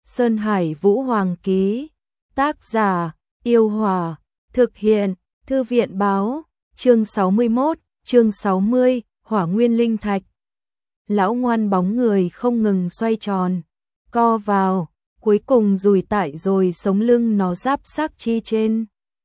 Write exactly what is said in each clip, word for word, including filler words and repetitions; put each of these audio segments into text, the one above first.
Sơn Hải Vũ Hoàng ký. Tác giả, Yêu Hòa. Thực hiện, Thư viện báo. Chương sáu mươi mốt, chương sáu mươi, Hỏa Nguyên Linh Thạch. Lão ngoan bóng người không ngừng xoay tròn, co vào, cuối cùng dùi tại rồi sống lưng nó giáp xác chi trên,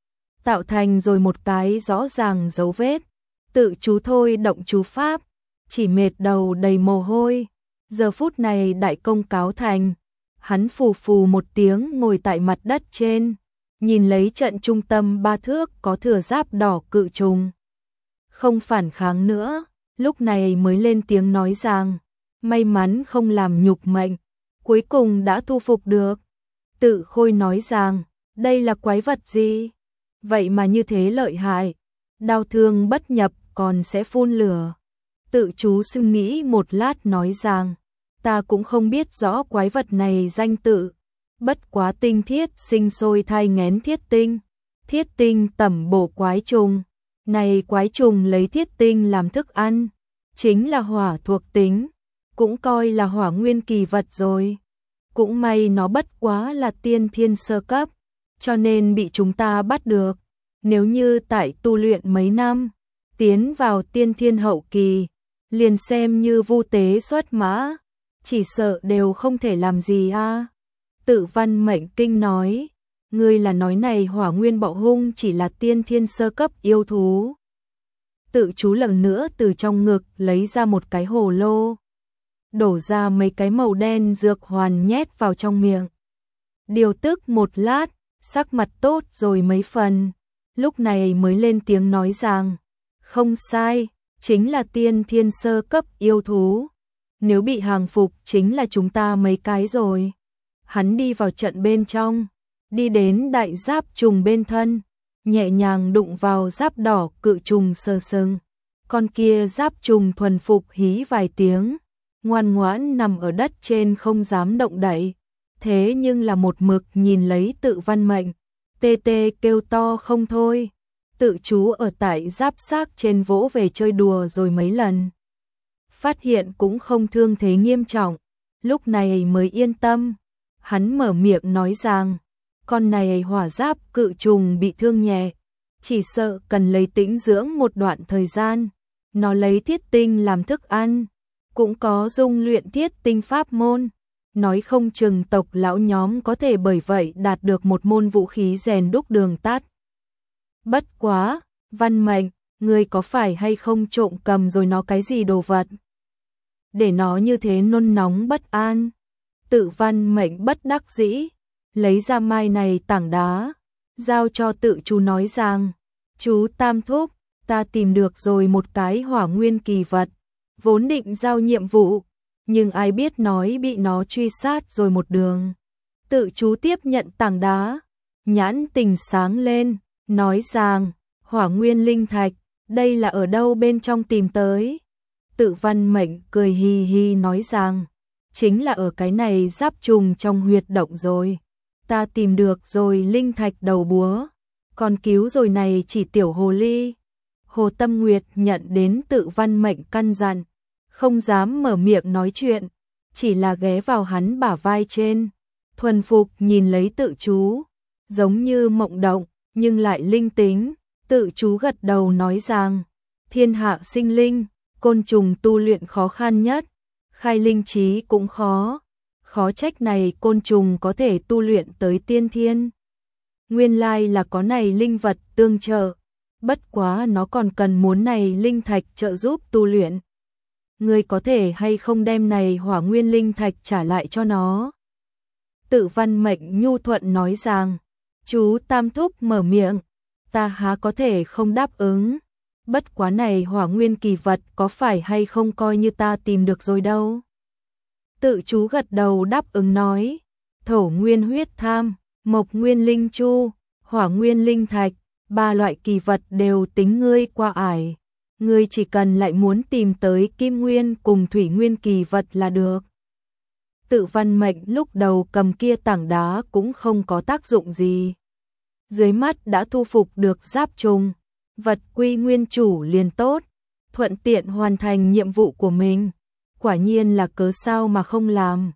tạo thành rồi một cái rõ ràng dấu vết. Tự chú thôi động chú pháp, chỉ mệt đầu đầy mồ hôi. Giờ phút này đại công cáo thành, hắn phù phù một tiếng ngồi tại mặt đất trên, nhìn lấy trận trung tâm ba thước có thừa giáp đỏ cự trùng. Không phản kháng nữa, lúc này mới lên tiếng nói rằng, may mắn không làm nhục mệnh, cuối cùng đã thu phục được. Tự Khôi nói rằng, đây là quái vật gì? Vậy mà như thế lợi hại, đao thương bất nhập còn sẽ phun lửa. Tự chú suy nghĩ một lát nói rằng, ta cũng không biết rõ quái vật này danh tự, bất quá tinh thiết sinh sôi thai nghén thiết tinh, thiết tinh tẩm bổ quái trùng. Này quái trùng lấy thiết tinh làm thức ăn, chính là hỏa thuộc tính, cũng coi là hỏa nguyên kỳ vật rồi. Cũng may nó bất quá là tiên thiên sơ cấp, cho nên bị chúng ta bắt được. Nếu như tại tu luyện mấy năm, tiến vào tiên thiên hậu kỳ, liền xem như vu tế xuất mã, chỉ sợ đều không thể làm gì a. À. Tự Văn Mệnh Kinh nói, ngươi là nói này hỏa nguyên bạo hung chỉ là tiên thiên sơ cấp yêu thú. Tự chú lần nữa từ trong ngực lấy ra một cái hồ lô, đổ ra mấy cái màu đen dược hoàn nhét vào trong miệng. Điều tức một lát, sắc mặt tốt rồi mấy phần, lúc này mới lên tiếng nói rằng, không sai, chính là tiên thiên sơ cấp yêu thú. Nếu bị hàng phục chính là chúng ta mấy cái rồi. Hắn đi vào trận bên trong, đi đến đại giáp trùng bên thân, nhẹ nhàng đụng vào giáp đỏ cự trùng sờ sừng. Con kia giáp trùng thuần phục hí vài tiếng, ngoan ngoãn nằm ở đất trên không dám động đậy. Thế nhưng là một mực nhìn lấy Tự Văn Mệnh, tê tê kêu to không thôi. Tự chú ở tại giáp xác trên vỗ về chơi đùa rồi mấy lần, phát hiện cũng không thương thế nghiêm trọng, lúc này mới yên tâm. Hắn mở miệng nói rằng, con này hỏa giáp cự trùng bị thương nhẹ, chỉ sợ cần lấy tĩnh dưỡng một đoạn thời gian. Nó lấy thiết tinh làm thức ăn, cũng có dung luyện thiết tinh pháp môn, nói không chừng tộc lão nhóm có thể bởi vậy đạt được một môn vũ khí rèn đúc đường tắt. Bất quá, Văn Mệnh, ngươi có phải hay không trộm cầm rồi nó cái gì đồ vật, để nó như thế nôn nóng bất an? Tự Văn Mệnh bất đắc dĩ, lấy ra mai này tảng đá, giao cho tự chú nói rằng, chú Tam Thúc, ta tìm được rồi một cái hỏa nguyên kỳ vật, vốn định giao nhiệm vụ, nhưng ai biết nói bị nó truy sát rồi một đường. Tự chú tiếp nhận tảng đá, nhãn tình sáng lên, nói rằng, hỏa nguyên linh thạch, đây là ở đâu bên trong tìm tới? Tự Văn Mệnh cười hì hì nói rằng, chính là ở cái này giáp trùng trong huyệt động rồi. Ta tìm được rồi linh thạch đầu búa, còn cứu rồi này chỉ tiểu hồ ly. Hồ Tâm Nguyệt nhận đến Tự Văn Mệnh căn dặn, không dám mở miệng nói chuyện, chỉ là ghé vào hắn bả vai trên, thuần phục nhìn lấy tự chú, giống như mộng động, nhưng lại linh tính. Tự chú gật đầu nói rằng, thiên hạ sinh linh, côn trùng tu luyện khó khăn nhất, khai linh trí cũng khó, khó trách này côn trùng có thể tu luyện tới tiên thiên. Nguyên lai là có này linh vật tương trợ, bất quá nó còn cần muốn này linh thạch trợ giúp tu luyện. Ngươi có thể hay không đem này hỏa nguyên linh thạch trả lại cho nó? Tự Văn Mệnh nhu thuận nói rằng, chú Tam Thúc mở miệng, ta há có thể không đáp ứng. Bất quá này hỏa nguyên kỳ vật có phải hay không coi như ta tìm được rồi đâu. Tự chú gật đầu đáp ứng nói, thổ nguyên huyết tham, mộc nguyên linh chu, hỏa nguyên linh thạch, ba loại kỳ vật đều tính ngươi qua ải. Ngươi chỉ cần lại muốn tìm tới kim nguyên cùng thủy nguyên kỳ vật là được. Tự Văn Mệnh lúc đầu cầm kia tảng đá cũng không có tác dụng gì. Dưới mắt đã thu phục được giáp trùng, vật quy nguyên chủ liền tốt, thuận tiện hoàn thành nhiệm vụ của mình. Quả nhiên là cớ sao mà không làm.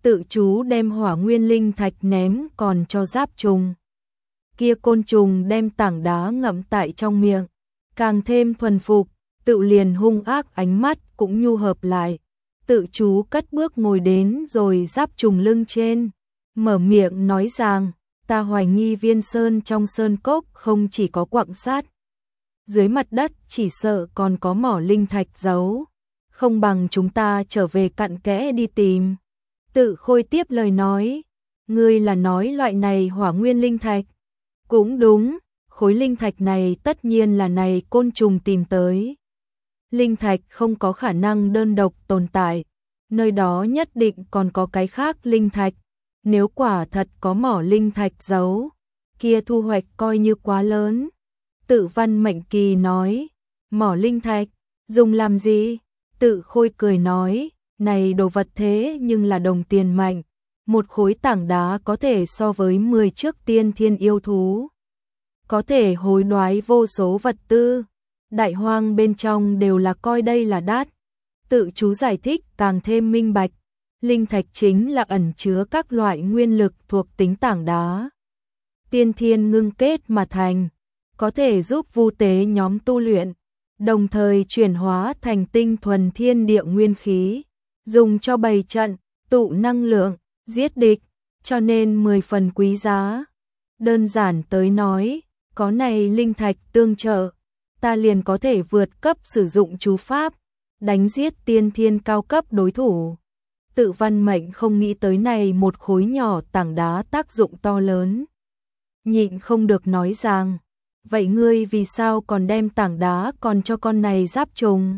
Tự chú đem hỏa nguyên linh thạch ném còn cho giáp trùng. Kia côn trùng đem tảng đá ngậm tại trong miệng, càng thêm thuần phục, tự liền hung ác ánh mắt cũng nhu hợp lại. Tự chú cất bước ngồi đến rồi giáp trùng lưng trên, mở miệng nói rằng, ta hoài nghi viên sơn trong sơn cốc không chỉ có quặng sắt, dưới mặt đất chỉ sợ còn có mỏ linh thạch giấu, không bằng chúng ta trở về cặn kẽ đi tìm. Tự Khôi tiếp lời nói, ngươi là nói loại này hỏa nguyên linh thạch? Cũng đúng, khối linh thạch này tất nhiên là này côn trùng tìm tới. Linh thạch không có khả năng đơn độc tồn tại, nơi đó nhất định còn có cái khác linh thạch. Nếu quả thật có mỏ linh thạch giấu, kia thu hoạch coi như quá lớn. Tự Văn Mệnh Kỳ nói, mỏ linh thạch, dùng làm gì? Tự Khôi cười nói, này đồ vật thế nhưng là đồng tiền mạnh, một khối tảng đá có thể so với mười chiếc tiên thiên yêu thú. Có thể hối đoái vô số vật tư, đại hoang bên trong đều là coi đây là đắt. Tự chú giải thích càng thêm minh bạch, linh thạch chính là ẩn chứa các loại nguyên lực thuộc tính tảng đá. Tiên thiên ngưng kết mà thành, có thể giúp vu tế nhóm tu luyện, đồng thời chuyển hóa thành tinh thuần thiên địa nguyên khí, dùng cho bày trận, tụ năng lượng, giết địch, cho nên mười phần quý giá. Đơn giản tới nói, có này linh thạch tương trợ, ta liền có thể vượt cấp sử dụng chú pháp, đánh giết tiên thiên cao cấp đối thủ. Tự Văn Mệnh không nghĩ tới này một khối nhỏ tảng đá tác dụng to lớn. Nhịn không được nói rằng, vậy ngươi vì sao còn đem tảng đá còn cho con này giáp trùng?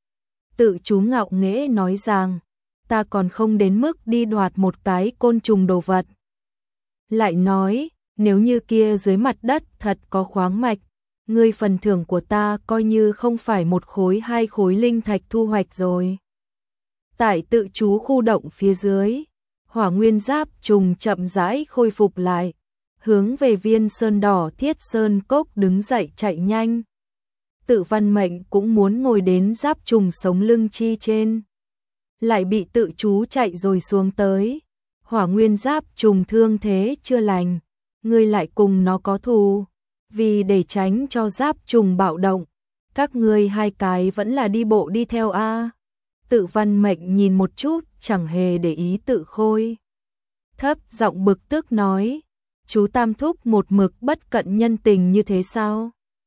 Tự chú ngạo nghễ nói rằng, ta còn không đến mức đi đoạt một cái côn trùng đồ vật. Lại nói, nếu như kia dưới mặt đất thật có khoáng mạch, ngươi phần thưởng của ta coi như không phải một khối hai khối linh thạch thu hoạch rồi. Tại tự chú khu động phía dưới, hỏa nguyên giáp trùng chậm rãi khôi phục lại, hướng về viên sơn đỏ thiết sơn cốc đứng dậy chạy nhanh. Tự Văn Mệnh cũng muốn ngồi đến giáp trùng sống lưng chi trên, lại bị tự chú chạy rồi xuống tới. Hỏa nguyên giáp trùng thương thế chưa lành, ngươi lại cùng nó có thù, vì để tránh cho giáp trùng bạo động, các ngươi hai cái vẫn là đi bộ đi theo a. Tự Văn Mệnh nhìn một chút, chẳng hề để ý Tự Khôi. Thấp giọng bực tức nói, chú Tam Thúc một mực bất cận nhân tình như thế sao?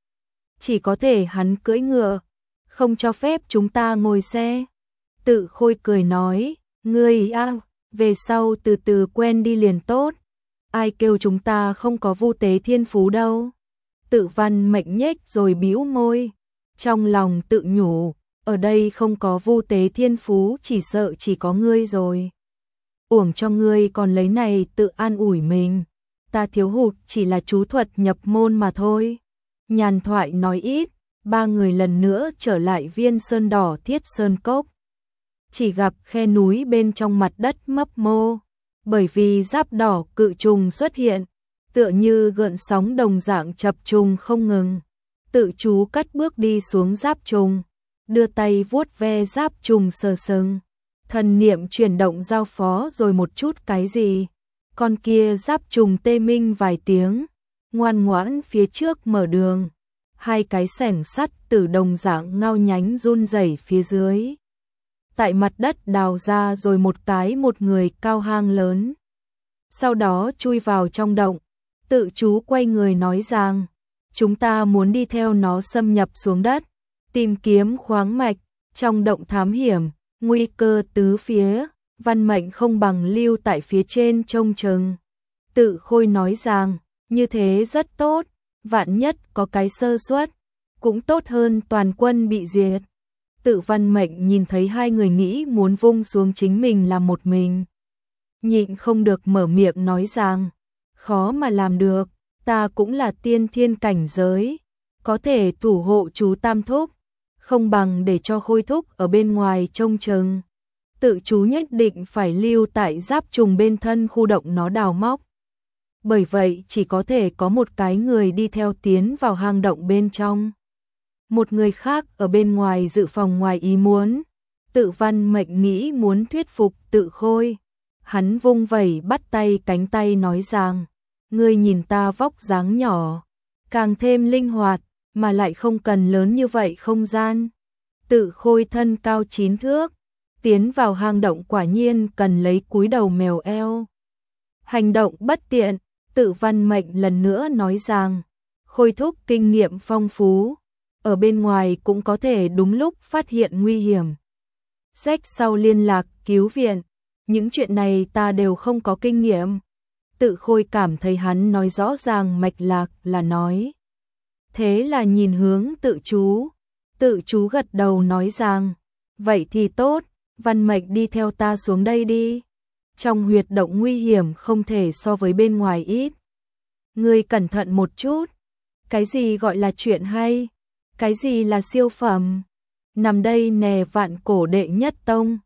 Chỉ có thể hắn cưỡi ngựa, không cho phép chúng ta ngồi xe. Tự Khôi cười nói, ngươi a, về sau từ từ quen đi liền tốt. Ai kêu chúng ta không có vu tế thiên phú đâu. Tự Văn Mệnh nhếch rồi bĩu môi, trong lòng tự nhủ, ở đây không có vu tế thiên phú chỉ sợ chỉ có ngươi rồi. Uổng cho ngươi còn lấy này tự an ủi mình, ta thiếu hụt chỉ là chú thuật nhập môn mà thôi. Nhàn thoại nói ít, ba người lần nữa trở lại viên sơn đỏ thiết sơn cốc. Chỉ gặp khe núi bên trong mặt đất mấp mô, bởi vì giáp đỏ cự trùng xuất hiện, tựa như gợn sóng đồng dạng chập trùng không ngừng. Tự chú cất bước đi xuống giáp trùng, đưa tay vuốt ve giáp trùng sờ sừng, thần niệm chuyển động giao phó rồi một chút cái gì. Con kia giáp trùng tê minh vài tiếng, ngoan ngoãn phía trước mở đường, hai cái xẻng sắt từ đồng dạng ngao nhánh run rẩy phía dưới. Tại mặt đất đào ra rồi một cái một người cao hang lớn. Sau đó chui vào trong động, tự chú quay người nói rằng, chúng ta muốn đi theo nó xâm nhập xuống đất, tìm kiếm khoáng mạch, trong động thám hiểm, nguy cơ tứ phía, Văn Mệnh không bằng lưu tại phía trên trông chừng. Tự Khôi nói rằng, như thế rất tốt, vạn nhất có cái sơ suất, cũng tốt hơn toàn quân bị diệt. Tự Văn Mệnh nhìn thấy hai người nghĩ muốn vung xuống chính mình làm một mình, nhịn không được mở miệng nói rằng, khó mà làm được, ta cũng là tiên thiên cảnh giới, có thể thủ hộ chú Tam Thúc, không bằng để cho Khôi Thúc ở bên ngoài trông chừng. Tự chú nhất định phải lưu tại giáp trùng bên thân khu động nó đào móc. Bởi vậy chỉ có thể có một cái người đi theo tiến vào hang động bên trong. Một người khác ở bên ngoài dự phòng ngoài ý muốn. Tự Văn Mệnh nghĩ muốn thuyết phục Tự Khôi. Hắn vung vẩy bắt tay cánh tay nói rằng, ngươi nhìn ta vóc dáng nhỏ, càng thêm linh hoạt, mà lại không cần lớn như vậy không gian. Tự Khôi thân cao chín thước, tiến vào hang động quả nhiên cần lấy cúi đầu mèo eo. Hành động bất tiện, Tự Văn Mệnh lần nữa nói rằng, Khôi thúc kinh nghiệm phong phú, ở bên ngoài cũng có thể đúng lúc phát hiện nguy hiểm. Rách sau liên lạc, cứu viện, những chuyện này ta đều không có kinh nghiệm. Tự Khôi cảm thấy hắn nói rõ ràng mạch lạc là nói. Thế là nhìn hướng Tự chú, Tự chú gật đầu nói rằng, vậy thì tốt, Văn Mệnh đi theo ta xuống đây đi. Trong huyệt động nguy hiểm không thể so với bên ngoài ít. Ngươi cẩn thận một chút. Cái gì gọi là chuyện hay? Cái gì là siêu phẩm? Nằm đây nè vạn cổ đệ nhất tông.